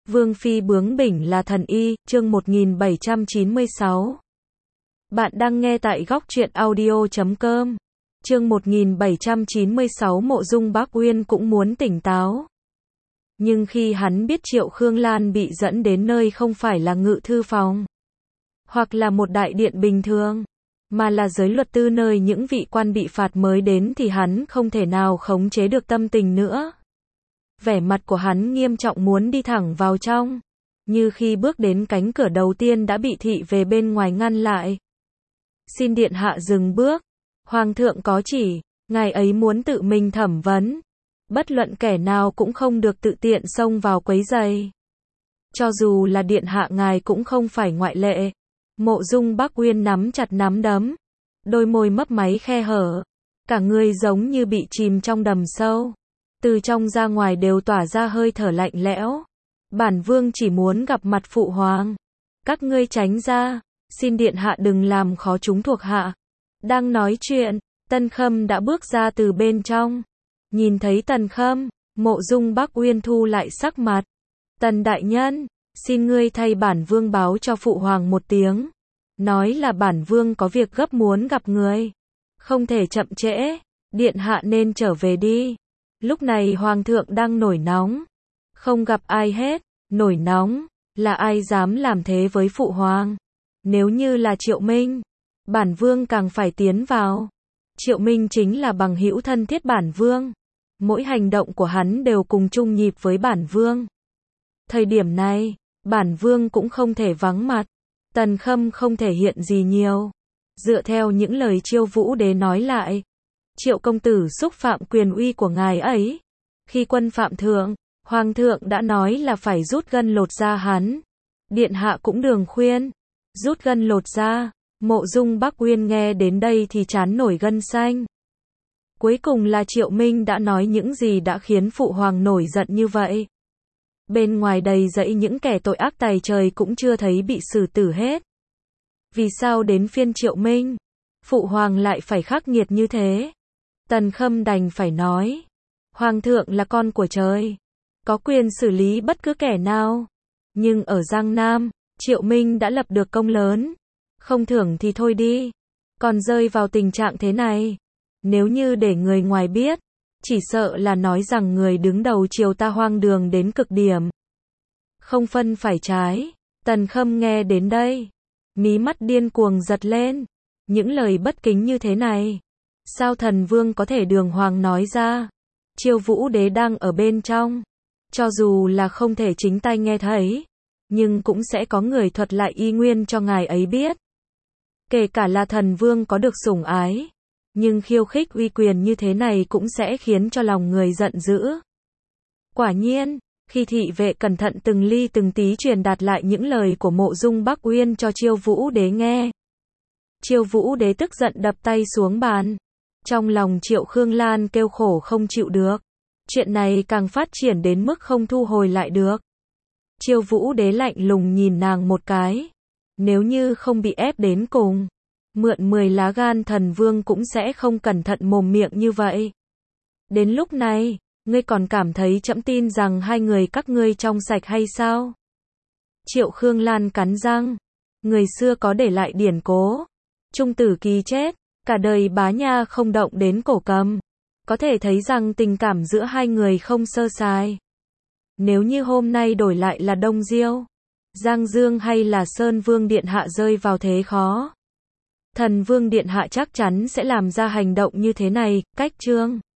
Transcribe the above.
Vương phi bướng bỉnh là thần y, chương 1796. Bạn đang nghe tại góc truyện audio.com. Chương 1796 Mộ Dung Bác Uyên cũng muốn tỉnh táo. Nhưng khi hắn biết Triệu Khương Lan bị dẫn đến nơi không phải là ngự thư phòng, hoặc là một đại điện bình thường, mà là giới luật tư nơi những vị quan bị phạt mới đến thì hắn không thể nào khống chế được tâm tình nữa. Vẻ mặt của hắn nghiêm trọng muốn đi thẳng vào trong, như khi bước đến cánh cửa đầu tiên đã bị thị về bên ngoài ngăn lại. Xin điện hạ dừng bước, hoàng thượng có chỉ, ngài ấy muốn tự mình thẩm vấn, bất luận kẻ nào cũng không được tự tiện xông vào quấy rầy. Cho dù là điện hạ ngài cũng không phải ngoại lệ. Mộ Dung Bác Uyên nắm chặt nắm đấm, đôi môi mấp máy khe hở, cả người giống như bị chìm trong đầm sâu, từ trong ra ngoài đều tỏa ra hơi thở lạnh lẽo. Bản vương chỉ muốn gặp mặt phụ hoàng, các ngươi tránh ra, xin điện hạ đừng làm khó chúng thuộc hạ. Đang nói chuyện, Tần Khâm đã bước ra từ bên trong. Nhìn thấy Tần Khâm, Mộ Dung Bác Uyên thu lại sắc mặt. Tần đại nhân, xin ngươi thay bản vương báo cho phụ hoàng một tiếng, nói là bản vương có việc gấp muốn gặp người, không thể chậm trễ, điện hạ nên trở về đi. Lúc này hoàng thượng đang nổi nóng, không gặp ai hết, nổi nóng, là ai dám làm thế với phụ hoàng? Nếu như là Triệu Minh, bản vương càng phải tiến vào. Triệu Minh chính là bằng hữu thân thiết bản vương, mỗi hành động của hắn đều cùng chung nhịp với bản vương. Thời điểm này, bản vương cũng không thể vắng mặt. Tần Khâm không thể hiện gì nhiều. Dựa theo những lời Chiêu Vũ Đế nói lại, Triệu công tử xúc phạm quyền uy của ngài ấy. Khi quân phạm thượng, hoàng thượng đã nói là phải rút gân lột da hắn. Điện hạ cũng đường khuyên, rút gân lột da. Mộ Dung Bác Uyên nghe đến đây thì trán nổi gân xanh. Cuối cùng là Triệu Minh đã nói những gì đã khiến phụ hoàng nổi giận như vậy. Bên ngoài đầy dẫy những kẻ tội ác tày trời cũng chưa thấy bị xử tử hết. Vì sao đến phiên Triệu Minh, phụ hoàng lại phải khắc nghiệt như thế? Tần Khâm đành phải nói, hoàng thượng là con của trời, có quyền xử lý bất cứ kẻ nào. Nhưng ở Giang Nam, Triệu Minh đã lập được công lớn, không thưởng thì thôi đi, còn rơi vào tình trạng thế này. Nếu như để người ngoài biết, chỉ sợ là nói rằng người đứng đầu triều ta hoang đường đến cực điểm, không phân phải trái. Tần Khâm nghe đến đây, mí mắt điên cuồng giật lên. Những lời bất kính như thế này, sao thần vương có thể đường hoàng nói ra? Chiêu Vũ Đế đang ở bên trong, cho dù là không thể chính tay nghe thấy, nhưng cũng sẽ có người thuật lại y nguyên cho ngài ấy biết. Kể cả là thần vương có được sủng ái, nhưng khiêu khích uy quyền như thế này cũng sẽ khiến cho lòng người giận dữ. Quả nhiên, khi thị vệ cẩn thận từng ly từng tí truyền đạt lại những lời của Mộ Dung Bác Uyên cho Chiêu Vũ Đế nghe, Chiêu Vũ Đế tức giận đập tay xuống bàn. Trong lòng Triệu Khương Lan kêu khổ không chịu được. Chuyện này càng phát triển đến mức không thu hồi lại được. Chiêu Vũ Đế lạnh lùng nhìn nàng một cái. Nếu như không bị ép đến cùng, mượn 10 lá gan thần vương cũng sẽ không cẩn thận mồm miệng như vậy. Đến lúc này, ngươi còn cảm thấy trẫm tin rằng hai người các ngươi trong sạch hay sao? Triệu Khương Lan cắn răng. Người xưa có để lại điển cố, Trung Tử Kỳ chết, cả đời bá nha không động đến cổ cầm. Có thể thấy rằng tình cảm giữa hai người không sơ sài. Nếu như hôm nay đổi lại là Đông Diêu, Giang Dương hay là Sơn Vương Điện Hạ rơi vào thế khó, Thần Vương Điện Hạ chắc chắn sẽ làm ra hành động như thế này. Cách chương